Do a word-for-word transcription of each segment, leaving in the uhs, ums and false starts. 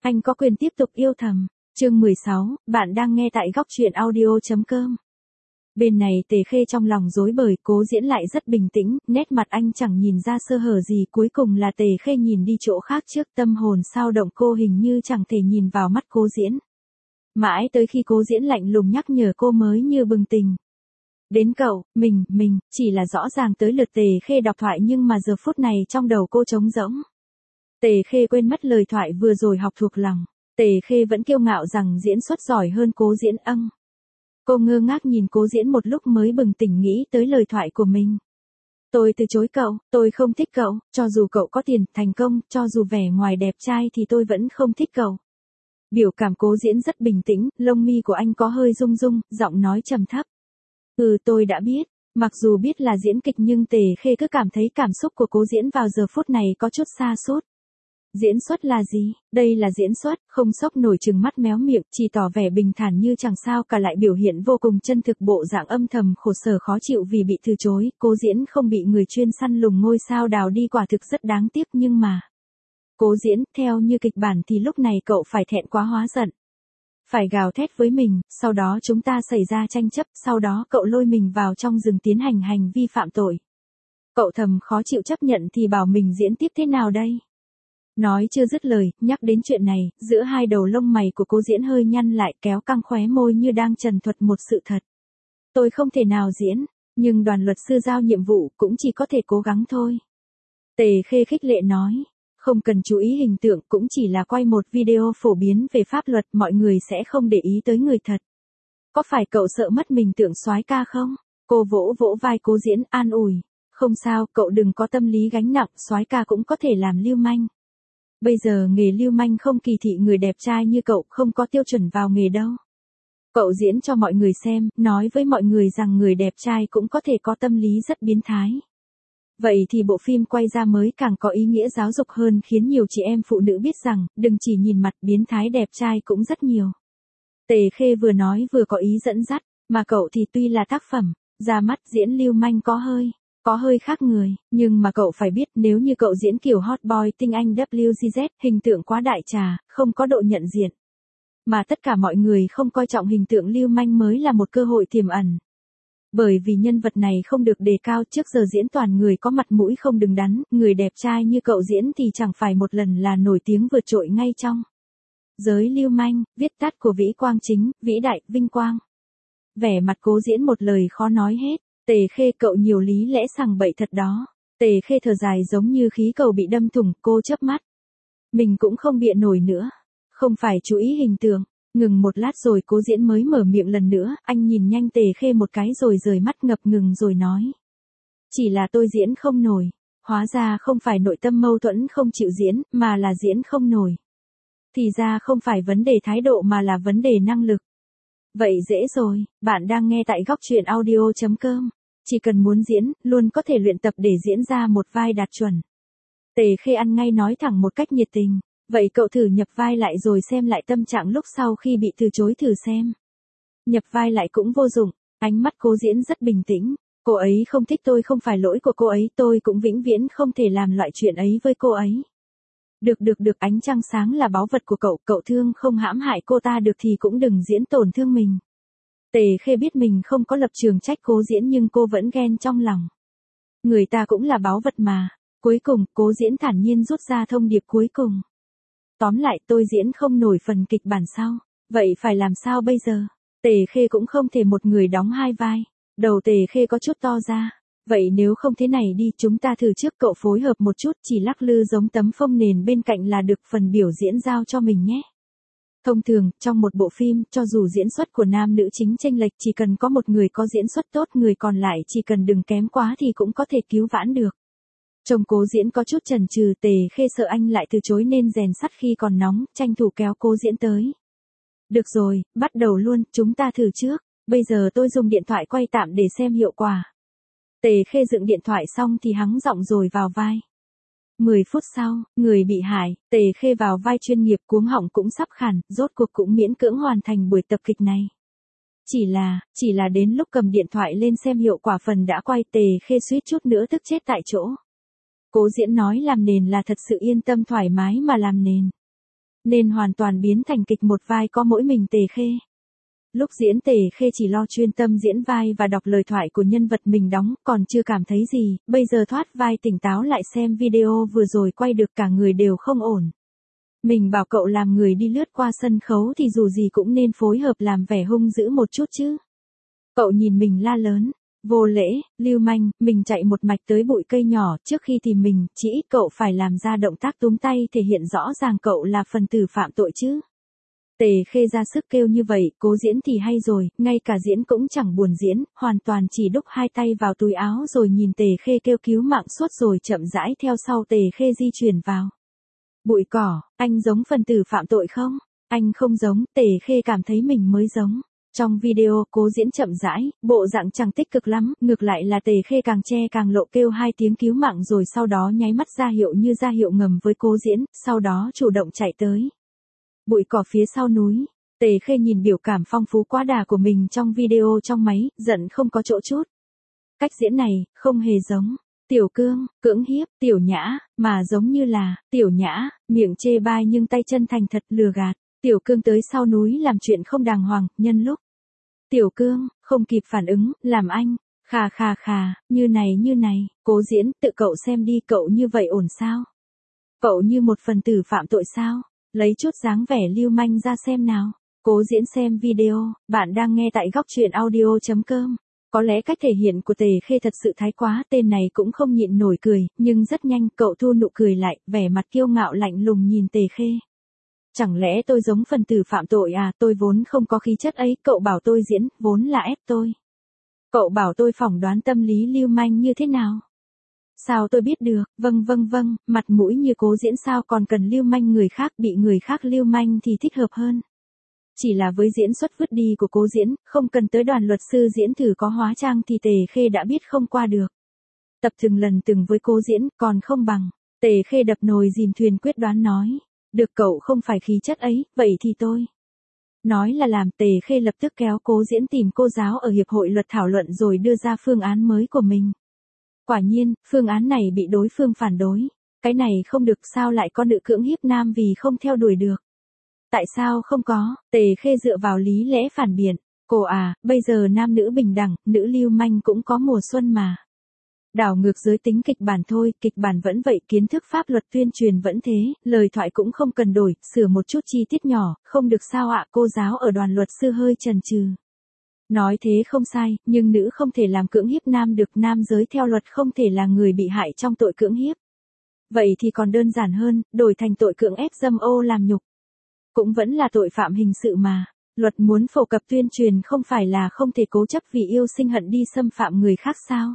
Anh có quyền tiếp tục yêu thầm. Chương mười sáu, bạn đang nghe tại góc truyện audio chấm com. Bên này Tề Khê trong lòng rối bời, Cố Diễn lại rất bình tĩnh, nét mặt anh chẳng nhìn ra sơ hở gì, cuối cùng là Tề Khê nhìn đi chỗ khác trước, tâm hồn sao động, cô hình như chẳng thể nhìn vào mắt Cố Diễn. Mãi tới khi Cố Diễn lạnh lùng nhắc nhở cô mới như bừng tỉnh. Đến cậu, mình, mình, chỉ là rõ ràng tới lượt Tề Khê đọc thoại nhưng mà giờ phút này trong đầu cô trống rỗng. Tề Khê quên mất lời thoại vừa rồi học thuộc lòng. Tề Khê vẫn kiêu ngạo rằng diễn xuất giỏi hơn Cố Diễn âng. Cô ngơ ngác nhìn Cố Diễn một lúc mới bừng tỉnh nghĩ tới lời thoại của mình. Tôi từ chối cậu, tôi không thích cậu, cho dù cậu có tiền, thành công, cho dù vẻ ngoài đẹp trai thì tôi vẫn không thích cậu. Biểu cảm Cố Diễn rất bình tĩnh, lông mi của anh có hơi rung rung, giọng nói trầm thấp. Ừ, tôi đã biết. Mặc dù biết là diễn kịch nhưng Tề Khê cứ cảm thấy cảm xúc của Cố Diễn vào giờ phút này có chút sa sút. Diễn xuất là gì? Đây là diễn xuất, không sốc nổi, trừng mắt méo miệng, chỉ tỏ vẻ bình thản như chẳng sao cả, lại biểu hiện vô cùng chân thực bộ dạng âm thầm khổ sở khó chịu vì bị từ chối. Cố Diễn không bị người chuyên săn lùng ngôi sao đào đi quả thực rất đáng tiếc nhưng mà. Cố Diễn, theo như kịch bản thì lúc này cậu phải thẹn quá hóa giận. Phải gào thét với mình, sau đó chúng ta xảy ra tranh chấp, sau đó cậu lôi mình vào trong rừng tiến hành hành vi phạm tội. Cậu thầm khó chịu chấp nhận thì bảo mình diễn tiếp thế nào đây? Nói chưa dứt lời, nhắc đến chuyện này, giữa hai đầu lông mày của Cố Diễn hơi nhăn lại, kéo căng khóe môi như đang trần thuật một sự thật. Tôi không thể nào diễn, nhưng đoàn luật sư giao nhiệm vụ cũng chỉ có thể cố gắng thôi. Tề Khê khích lệ nói, không cần chú ý hình tượng, cũng chỉ là quay một video phổ biến về pháp luật, mọi người sẽ không để ý tới người thật. Có phải cậu sợ mất mình tượng soái ca không? Cô vỗ vỗ vai Cố Diễn an ủi, không sao, cậu đừng có tâm lý gánh nặng, soái ca cũng có thể làm lưu manh. Bây giờ nghề lưu manh không kỳ thị người đẹp trai như cậu, không có tiêu chuẩn vào nghề đâu. Cậu diễn cho mọi người xem, nói với mọi người rằng người đẹp trai cũng có thể có tâm lý rất biến thái. Vậy thì bộ phim quay ra mới càng có ý nghĩa giáo dục hơn, khiến nhiều chị em phụ nữ biết rằng, đừng chỉ nhìn mặt, biến thái đẹp trai cũng rất nhiều. Tề Khê vừa nói vừa có ý dẫn dắt, mà cậu thì tuy là tác phẩm, ra mắt diễn lưu manh có hơi. Có hơi khác người, nhưng mà cậu phải biết nếu như cậu diễn kiểu hot boy tinh anh vê kép giê, hình tượng quá đại trà, không có độ nhận diện. Mà tất cả mọi người không coi trọng hình tượng lưu manh mới là một cơ hội tiềm ẩn. Bởi vì nhân vật này không được đề cao, trước giờ diễn toàn người có mặt mũi không đứng đắn, người đẹp trai như cậu diễn thì chẳng phải một lần là nổi tiếng vượt trội ngay trong giới lưu manh, viết tắt của vĩ quang chính, vĩ đại, vinh quang. Vẻ mặt Cố Diễn một lời khó nói hết. Tề Khê, cậu nhiều lý lẽ sằng bậy thật đó. Tề Khê thở dài giống như khí cầu bị đâm thủng, cô chớp mắt. Mình cũng không bịa nổi nữa. Không phải chú ý hình tượng. Ngừng một lát rồi Cố Diễn mới mở miệng lần nữa, anh nhìn nhanh Tề Khê một cái rồi rời mắt ngập ngừng rồi nói. Chỉ là tôi diễn không nổi. Hóa ra không phải nội tâm mâu thuẫn không chịu diễn, mà là diễn không nổi. Thì ra không phải vấn đề thái độ mà là vấn đề năng lực. Vậy dễ rồi, bạn đang nghe tại góc truyện audio chấm com. Chỉ cần muốn diễn, luôn có thể luyện tập để diễn ra một vai đạt chuẩn. Tề Khê ăn ngay nói thẳng một cách nhiệt tình. Vậy cậu thử nhập vai lại rồi xem lại tâm trạng lúc sau khi bị từ chối thử xem. Nhập vai lại cũng vô dụng, ánh mắt Cố Diễn rất bình tĩnh. Cô ấy không thích tôi không phải lỗi của cô ấy, tôi cũng vĩnh viễn không thể làm loại chuyện ấy với cô ấy. Được được được, ánh trăng sáng là báu vật của cậu, cậu thương không hãm hại cô ta được thì cũng đừng diễn tổn thương mình. Tề Khê biết mình không có lập trường trách Cố Diễn nhưng cô vẫn ghen trong lòng. Người ta cũng là báu vật mà. Cuối cùng, Cố Diễn thản nhiên rút ra thông điệp cuối cùng. Tóm lại, tôi diễn không nổi phần kịch bản sau. Vậy phải làm sao bây giờ? Tề Khê cũng không thể một người đóng hai vai. Đầu Tề Khê có chút to ra. Vậy nếu không thế này đi, chúng ta thử trước, cậu phối hợp một chút, chỉ lắc lư giống tấm phông nền bên cạnh là được, phần biểu diễn giao cho mình nhé. Thông thường, trong một bộ phim, cho dù diễn xuất của nam nữ chính chênh lệch, chỉ cần có một người có diễn xuất tốt, người còn lại chỉ cần đừng kém quá thì cũng có thể cứu vãn được. Trông Cố Diễn có chút chần chừ, Tề Khê sợ anh lại từ chối nên rèn sắt khi còn nóng, tranh thủ kéo Cố Diễn tới. Được rồi, bắt đầu luôn, chúng ta thử trước. Bây giờ tôi dùng điện thoại quay tạm để xem hiệu quả. Tề Khê dựng điện thoại xong thì hắng giọng rồi vào vai. mười phút sau, người bị hại, Tề Khê vào vai chuyên nghiệp, cuống họng cũng sắp khản, rốt cuộc cũng miễn cưỡng hoàn thành buổi tập kịch này. Chỉ là, chỉ là đến lúc cầm điện thoại lên xem hiệu quả phần đã quay, Tề Khê suýt chút nữa tức chết tại chỗ. Cố Diễn nói làm nền là thật sự yên tâm thoải mái mà làm nền. nên hoàn toàn biến thành kịch một vai có mỗi mình Tề Khê. Lúc diễn Tề Khê chỉ lo chuyên tâm diễn vai và đọc lời thoại của nhân vật mình đóng, còn chưa cảm thấy gì, bây giờ thoát vai tỉnh táo lại xem video vừa rồi quay được cả người đều không ổn. Mình bảo cậu làm người đi lướt qua sân khấu thì dù gì cũng nên phối hợp làm vẻ hung dữ một chút chứ. Cậu nhìn mình la lớn, vô lễ, lưu manh, mình chạy một mạch tới bụi cây nhỏ trước khi tìm mình, chỉ ít cậu phải làm ra động tác túm tay thể hiện rõ ràng cậu là phần tử phạm tội chứ. Tề Khê ra sức kêu như vậy, cố diễn thì hay rồi, ngay cả diễn cũng chẳng buồn diễn, hoàn toàn chỉ đúc hai tay vào túi áo rồi nhìn Tề Khê kêu cứu mạng suốt rồi chậm rãi theo sau Tề Khê di chuyển vào. Bụi cỏ, anh giống phần tử phạm tội không? Anh không giống, Tề Khê cảm thấy mình mới giống. Trong video, cố diễn chậm rãi, bộ dạng chẳng tích cực lắm, ngược lại là Tề Khê càng che càng lộ kêu hai tiếng cứu mạng rồi sau đó nháy mắt ra hiệu như ra hiệu ngầm với cố diễn, sau đó chủ động chạy tới. Bụi cỏ phía sau núi, Tề Khê nhìn biểu cảm phong phú quá đà của mình trong video trong máy, giận không có chỗ chút. Cách diễn này, không hề giống. Tiểu Cương, cưỡng hiếp, Tiểu Nhã, mà giống như là, Tiểu Nhã, miệng chê bai nhưng tay chân thành thật lừa gạt. Tiểu Cương tới sau núi làm chuyện không đàng hoàng, nhân lúc. Tiểu Cương, không kịp phản ứng, làm anh, khà khà khà, như này như này, cố diễn, tự cậu xem đi, cậu như vậy ổn sao? Cậu như một phần tử phạm tội sao? Lấy chút dáng vẻ lưu manh ra xem nào. Cố diễn xem video, bạn đang nghe tại góc truyện audio chấm com. Có lẽ cách thể hiện của Tề Khê thật sự thái quá, tên này cũng không nhịn nổi cười, nhưng rất nhanh cậu thu nụ cười lại, vẻ mặt kiêu ngạo lạnh lùng nhìn Tề Khê. Chẳng lẽ tôi giống phần tử phạm tội à, tôi vốn không có khí chất ấy, cậu bảo tôi diễn, vốn là ép tôi. Cậu bảo tôi phỏng đoán tâm lý lưu manh như thế nào? Sao tôi biết được, vâng vâng vâng, mặt mũi như cố diễn sao còn cần lưu manh người khác, bị người khác lưu manh thì thích hợp hơn. Chỉ là với diễn xuất vứt đi của cố diễn, không cần tới đoàn luật sư diễn thử có hóa trang thì Tề Khê đã biết không qua được. Tập từng lần từng với cố diễn, còn không bằng. Tề Khê đập nồi dìm thuyền quyết đoán nói. Được cậu không phải khí chất ấy, vậy thì tôi. Nói là làm, Tề Khê lập tức kéo cố diễn tìm cô giáo ở Hiệp hội Luật thảo luận rồi đưa ra phương án mới của mình. Quả nhiên, phương án này bị đối phương phản đối. Cái này không được, sao lại có nữ cưỡng hiếp nam vì không theo đuổi được. Tại sao không có, Tề Khê dựa vào lý lẽ phản biện. Cô à, bây giờ nam nữ bình đẳng, nữ lưu manh cũng có mùa xuân mà. Đảo ngược giới tính kịch bản thôi, kịch bản vẫn vậy, kiến thức pháp luật tuyên truyền vẫn thế, lời thoại cũng không cần đổi, sửa một chút chi tiết nhỏ, không được sao ạ, cô giáo ở đoàn luật sư hơi chần chừ. Nói thế không sai, nhưng nữ không thể làm cưỡng hiếp nam được, nam giới theo luật không thể là người bị hại trong tội cưỡng hiếp. Vậy thì còn đơn giản hơn, đổi thành tội cưỡng ép dâm ô làm nhục. Cũng vẫn là tội phạm hình sự mà. Luật muốn phổ cập tuyên truyền không phải là không thể cố chấp vì yêu sinh hận đi xâm phạm người khác sao?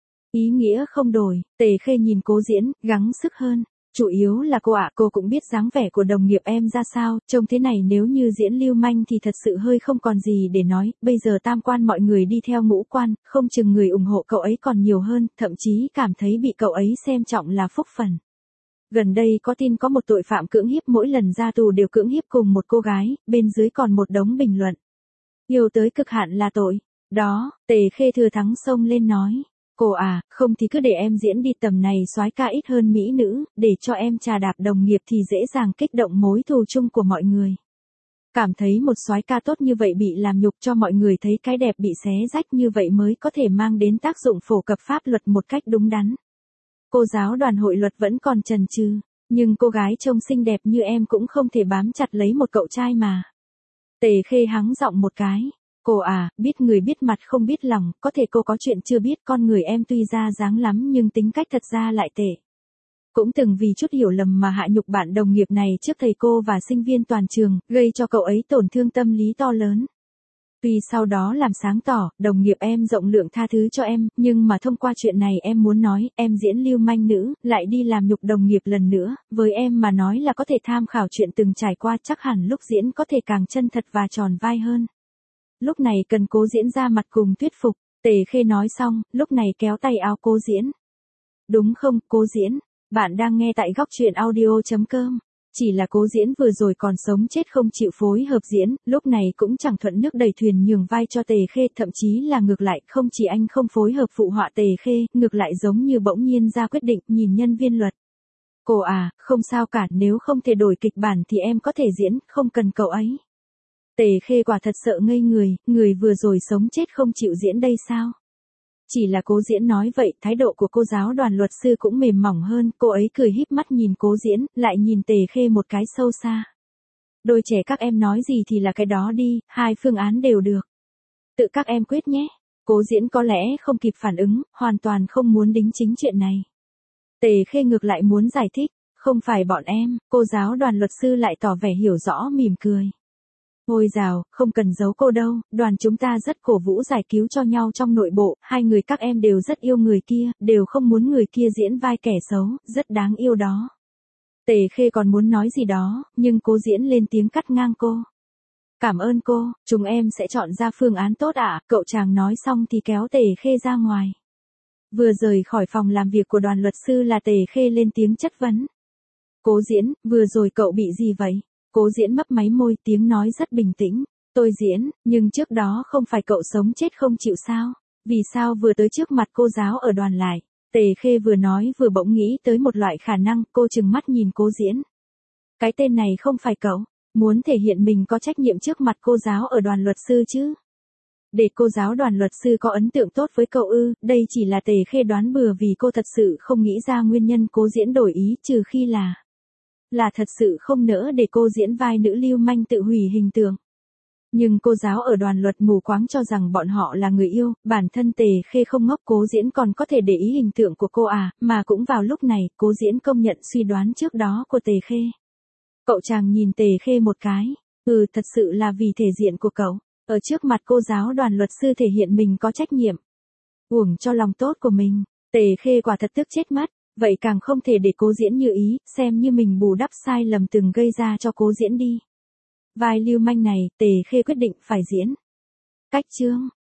Ý nghĩa không đổi, Tề Khê nhìn cố diễn, gắng sức hơn. Chủ yếu là cô ạ, cô cũng biết dáng vẻ của đồng nghiệp em ra sao, trông thế này nếu như diễn lưu manh thì thật sự hơi không còn gì để nói, bây giờ tam quan mọi người đi theo ngũ quan, không chừng người ủng hộ cậu ấy còn nhiều hơn, thậm chí cảm thấy bị cậu ấy xem trọng là phúc phần. Gần đây có tin có một tội phạm cưỡng hiếp mỗi lần ra tù đều cưỡng hiếp cùng một cô gái, bên dưới còn một đống bình luận. Yêu tới cực hạn là tội. Đó, Tề Khê thừa thắng xông lên nói. Cô à, không thì cứ để em diễn đi, tầm này soái ca ít hơn mỹ nữ, để cho em trà đạp đồng nghiệp thì dễ dàng kích động mối thù chung của mọi người. Cảm thấy một soái ca tốt như vậy bị làm nhục cho mọi người thấy cái đẹp bị xé rách như vậy mới có thể mang đến tác dụng phổ cập pháp luật một cách đúng đắn. Cô giáo đoàn hội luật vẫn còn chần chừ, nhưng cô gái trông xinh đẹp như em cũng không thể bám chặt lấy một cậu trai mà. Tề Khê hắng giọng một cái. Cô à, biết người biết mặt không biết lòng, có thể cô có chuyện chưa biết, con người em tuy ra dáng lắm nhưng tính cách thật ra lại tệ. Cũng từng vì chút hiểu lầm mà hạ nhục bạn đồng nghiệp này trước thầy cô và sinh viên toàn trường, gây cho cậu ấy tổn thương tâm lý to lớn. Tuy sau đó làm sáng tỏ, đồng nghiệp em rộng lượng tha thứ cho em, nhưng mà thông qua chuyện này em muốn nói, em diễn lưu manh nữ, lại đi làm nhục đồng nghiệp lần nữa, với em mà nói là có thể tham khảo chuyện từng trải qua, chắc hẳn lúc diễn có thể càng chân thật và tròn vai hơn. Lúc này cần cố diễn ra mặt cùng thuyết phục, Tề Khê nói xong, lúc này kéo tay áo cố diễn. Đúng không, cố diễn, bạn đang nghe tại góc truyện audio chấm com. Chỉ là cố diễn vừa rồi còn sống chết không chịu phối hợp diễn, lúc này cũng chẳng thuận nước đẩy thuyền nhường vai cho Tề Khê, thậm chí là ngược lại, không chỉ anh không phối hợp phụ họa Tề Khê, ngược lại giống như bỗng nhiên ra quyết định, nhìn nhân viên luật. Cô à, không sao cả, nếu không thể đổi kịch bản thì em có thể diễn, không cần cậu ấy. Tề Khê quả thật sợ ngây người, người vừa rồi sống chết không chịu diễn đây sao? Chỉ là Cố Diễn nói vậy, thái độ của cô giáo đoàn luật sư cũng mềm mỏng hơn, cô ấy cười híp mắt nhìn Cố Diễn, lại nhìn Tề Khê một cái sâu xa. Đôi trẻ các em nói gì thì là cái đó đi, hai phương án đều được. Tự các em quyết nhé. Cố Diễn có lẽ không kịp phản ứng, hoàn toàn không muốn đính chính chuyện này. Tề Khê ngược lại muốn giải thích, không phải bọn em, cô giáo đoàn luật sư lại tỏ vẻ hiểu rõ mỉm cười. Ôi dào, không cần giấu cô đâu, đoàn chúng ta rất cổ vũ giải cứu cho nhau trong nội bộ, hai người các em đều rất yêu người kia, đều không muốn người kia diễn vai kẻ xấu, rất đáng yêu đó. Tề Khê còn muốn nói gì đó, nhưng Cố Diễn lên tiếng cắt ngang cô. Cảm ơn cô, chúng em sẽ chọn ra phương án tốt ạ, cậu chàng nói xong thì kéo Tề Khê ra ngoài. Vừa rời khỏi phòng làm việc của đoàn luật sư là Tề Khê lên tiếng chất vấn. Cố Diễn, vừa rồi cậu bị gì vậy? Cố Diễn mấp máy môi, tiếng nói rất bình tĩnh. Tôi diễn, nhưng trước đó không phải cậu sống chết không chịu sao? Vì sao vừa tới trước mặt cô giáo ở đoàn lại? Tề Khê vừa nói vừa bỗng nghĩ tới một loại khả năng, cô trừng mắt nhìn Cố Diễn. Cái tên này không phải cậu, muốn thể hiện mình có trách nhiệm trước mặt cô giáo ở đoàn luật sư chứ? Để cô giáo đoàn luật sư có ấn tượng tốt với cậu ư, đây chỉ là Tề Khê đoán bừa vì cô thật sự không nghĩ ra nguyên nhân Cố Diễn đổi ý, trừ khi là... Là thật sự không nỡ để cô diễn vai nữ lưu manh tự hủy hình tượng. Nhưng cô giáo ở đoàn luật mù quáng cho rằng bọn họ là người yêu, bản thân Tề Khê không ngốc, Cố Diễn còn có thể để ý hình tượng của cô à, mà cũng vào lúc này, Cố Diễn công nhận suy đoán trước đó của Tề Khê. Cậu chàng nhìn Tề Khê một cái, ừ thật sự là vì thể diện của cậu, ở trước mặt cô giáo đoàn luật sư thể hiện mình có trách nhiệm. Uổng cho lòng tốt của mình, Tề Khê quả thật tức chết mất. Vậy càng không thể để Cố Diễn như ý, xem như mình bù đắp sai lầm từng gây ra cho Cố Diễn đi. Vai lưu manh này, Tề Khê quyết định phải diễn. Cách chương